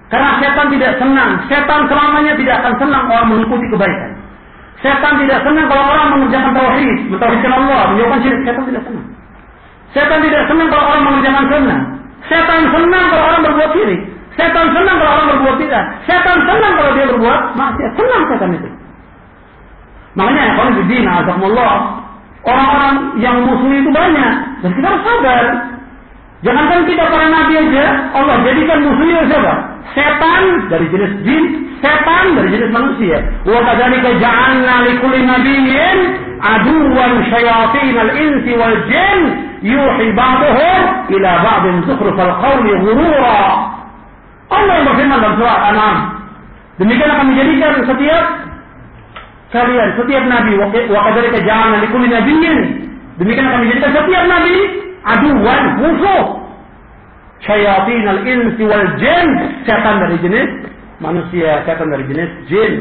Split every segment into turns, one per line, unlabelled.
Karena setan tidak senang. Setan selamanya tidak akan senang orang mengikuti kebaikan. Setan tidak senang kalau orang mengerjakan tauhid, mentauhidkan Allah, menjauhkan syirik. Setan tidak senang. Setan tidak senang kalau orang mengerjakan sunnah. Setan senang kalau orang berbuat syirik. Setan senang kalau orang berbuat bid'ah. Setan senang kalau dia berbuat maksiat. Senang setan itu. Makanya ya, kalau di azakumullah, orang-orang yang musuh itu banyak. Dan kita harus sabar. Jangankan kita para nabi aja, Allah jadikan musuhnya siapa? Setan dari jenis jin, setan dari jenis manusia. Wa kadzalika ja'alna likulli nabiyyin aduwwan syayatinal insi wal jin yuhi ba'dhum ila ba'din zukhrufal qawli ghurura. Allah yang berfirman dalam surah Al-An'am, demikian akan menjadikan setiap kalian, setiap nabi, wa kadzalika ja'alna likulli nabiyyin, demikian akan menjadikan setiap nabi aduwan, musuh, syayatinal insi wal jin, setan dari jenis manusia, setan dari jenis jin,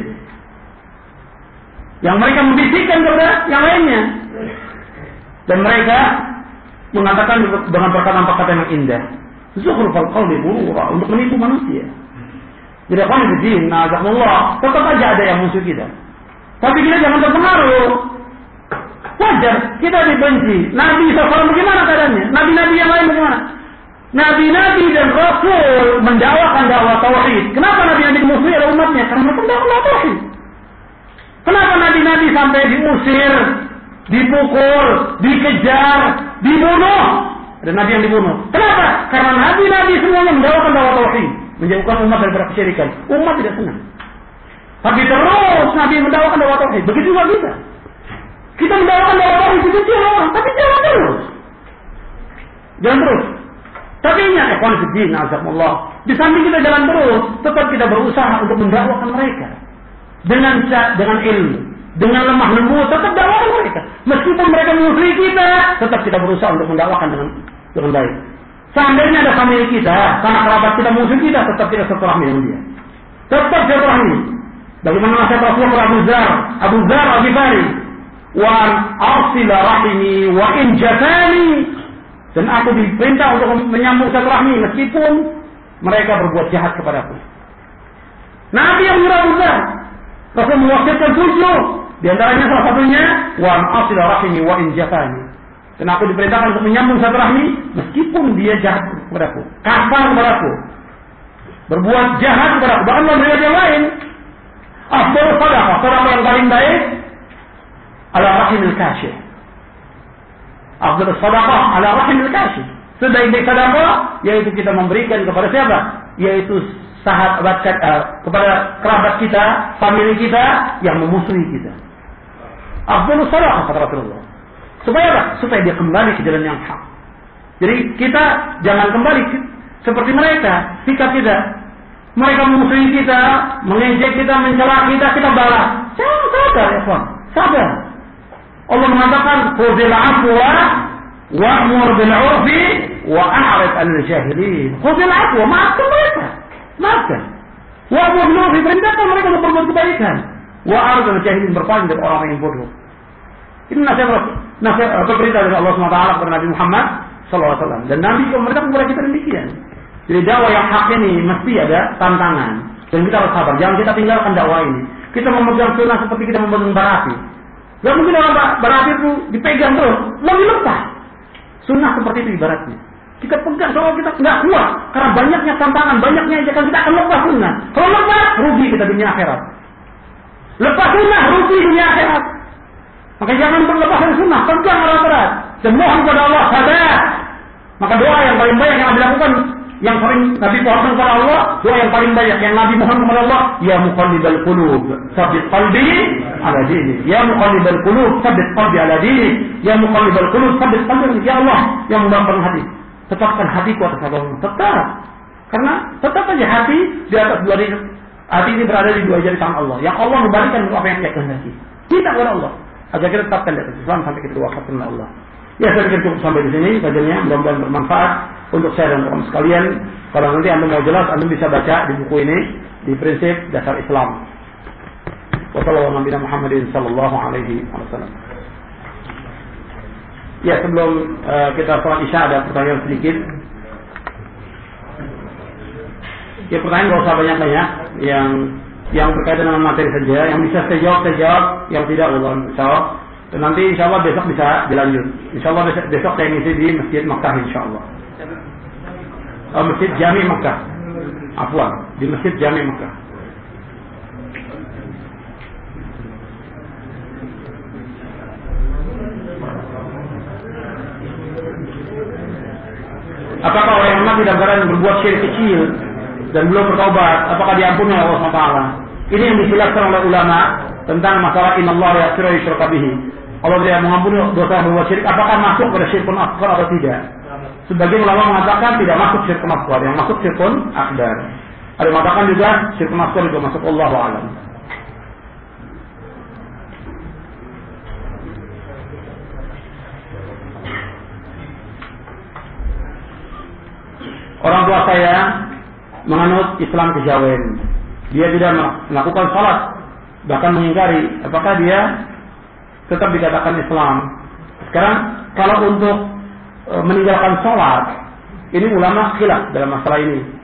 yang mereka membisikkan kepada yang lainnya, dan mereka mengatakan dengan perkataan-perkataan yang indah, zukhrufal qawli ghurura, untuk menipu manusia. Jadi kalau begini, na'udzubillah, tetap aja ada yang musuh kita, tapi kita jangan terpengaruh. Wajar kita dibenci. Nabi SAW bagaimana keadaannya? Nabi-nabi yang lain bagaimana? Nabi-nabi dan Rasul mendakwakan dakwah tauhid. Kenapa nabi-nabi dimusuhi oleh umatnya? Karena mereka mendakwah tauhid. Kenapa nabi-nabi sampai diusir, dipukul, dikejar, dibunuh? Ada nabi yang dibunuh. Kenapa? Karena nabi-nabi semuanya mendakwakan dakwah tauhid, menjauhkan umat daripada kesyirikan. Umat tidak senang. Tapi terus nabi mendakwakan dakwah tauhid. Begitu juga kita. Kita mendapatkan dakwah itu kecil orang, tapi jangan terus. Jangan terus. Tapi ingat, ikhwan fiddin, azakumullah, di samping kita jalan terus, tetap kita berusaha untuk mendakwakan mereka dengan ilmu, dengan lemah lembut, tetap dakwakan mereka. Meskipun mereka musuhi kita, tetap kita berusaha untuk mendakwakan dengan baik. Seandainya ada famili kita, sanak kerabat kita musuh kita, tetap kita silaturahmi dengan dia. Tetap silaturahmi. Bagaimana nasihat Rasulullah Abu Dzar Al-Ghifari, wa arsila rahimi wa in jafani, dan aku diperintah untuk menyambung silaturahmi meskipun mereka berbuat jahat kepadaku. Nabi yang menyuruh Abu Dzar, Rasul mewakilkan 7, di antaranya salah satunya wa arsila rahimi wa in jafani, dan aku diperintahkan untuk menyambung silaturahmi meskipun dia jahat kepadaku, kasar kepadaku, berbuat jahat kepadaku, bahkan memberi yang lain. Afdal sedekah yang paling baik ala rahimil kasyif. Afdal sedekah ala rahimil kasyif. Sebaik-baik sedekah yaitu kita memberikan kepada siapa? Yaitu sahabat kepada kerabat kita, famili kita yang memusuhi kita. Afdal sedekah kata Rasulullah. Supaya apa? Supaya dia kembali ke jalan yang hak. Jadi kita jangan kembali seperti mereka, sikap kita. Mereka memusuhi kita, mengejek kita, mencela kita, kita balas. Jangan sabar, ya kawan. Sabar. Allah mengatakan, "Khudhil afwa wa'mur bil 'urfi wa a'rid 'anil jahilin." Khudhil afwa, maafkan mereka. Maafkan. Wa'mur bil 'urfi, perintahkan mereka untuk berbuat kebaikan. Wa a'rid 'anil jahilin, berpaling dari orang yang bodoh. Ini nasihat perintah dari Allah SWT kepada Nabi Muhammad SAW. Dan Nabi juga memerintahkan kepada kita demikian. Jadi dakwah yang hak ini mesti ada tantangan. Dan kita harus sabar. Jangan kita tinggalkan dakwah ini. Kita memegang sunnah seperti kita memegang bara api. Gak mungkin orang bara api itu dipegang terus. Lalu lepas. Sunnah seperti itu ibaratnya. Kita pegang soal kita nggak kuat. Karena banyaknya tantangan, banyaknya ajakan, kita akan lepas sunnah. Kalau lepas, rugi kita dunia akhirat. Lepas sunnah, rugi dunia akhirat. Maka jangan berlepas dari sunnah. Pegang erat-erat. Dan mohon kepada Allah sabar. Maka doa yang paling banyak yang dilakukan, yang sering Nabi mohon kepada Allah, doa yang paling banyak yang Nabi mohon kepada Allah, ya muqallibal qulub, tsabbit qalbi ala dinik. Ya muqallibal qulub, tsabbit qalbi ala dinik. Ya muqallibal qulub, tsabbit qalbi, ya Allah yang membangun hati, tetapkan hatiku atas agamamu. Tetap. Karena tetap saja hati di atas dua jari. Hati ini berada di dua jari tangan Allah. Yang Allah memberikan apa yang Dia kehendaki. Kita kepada Allah. Agar kita tetapkan di atas Islam sampai kita wafatkan Allah. Ya, saya pikir cukup sampai di sini kajiannya, mudah-mudahan bermanfaat untuk saya dan kamu sekalian. Kalau nanti Anda mau jelas, Anda bisa baca di buku ini, di Prinsip Dasar Islam. Wassalamualaikum. Ya, sebelum kita sholat Isya ada pertanyaan sedikit. Ya pertanyaan gak usah banyak-banyak, yang berkaitan dengan materi saja, yang bisa saya jawab, yang tidak Allah insyaAllah. Dan nanti insyaAllah besok bisa dilanjut. InsyaAllah besok saya ngisi di Masjid Makkah insyaAllah. Masjid Jami Makkah. Afwan, di Masjid Jami Makkah. Apakah orang yang mati dalam keadaan berbuat syirik kecil dan belum bertaubat, apakah diampuni oleh Allah SWT? Ini yang dijelaskan oleh ulama tentang masalah innallaha la yaghfiru yushraka bihi. Allah tidak mengampuni dosa yang berbuat syirik, apakah masuk pada syirkun akbar atau tidak? Sebagian ulama mengatakan tidak masuk syirkun akbar, yang masuk syirkun akbar. Ada yang mengatakan juga syirkun akbar juga masuk, Allahu a'lam. Orang tua saya menganut Islam kejawen. Dia tidak melakukan salat, bahkan mengingkari. Apakah dia tetap dikatakan Islam? Sekarang kalau untuk meninggalkan salat, ini ulama khilaf dalam masalah ini.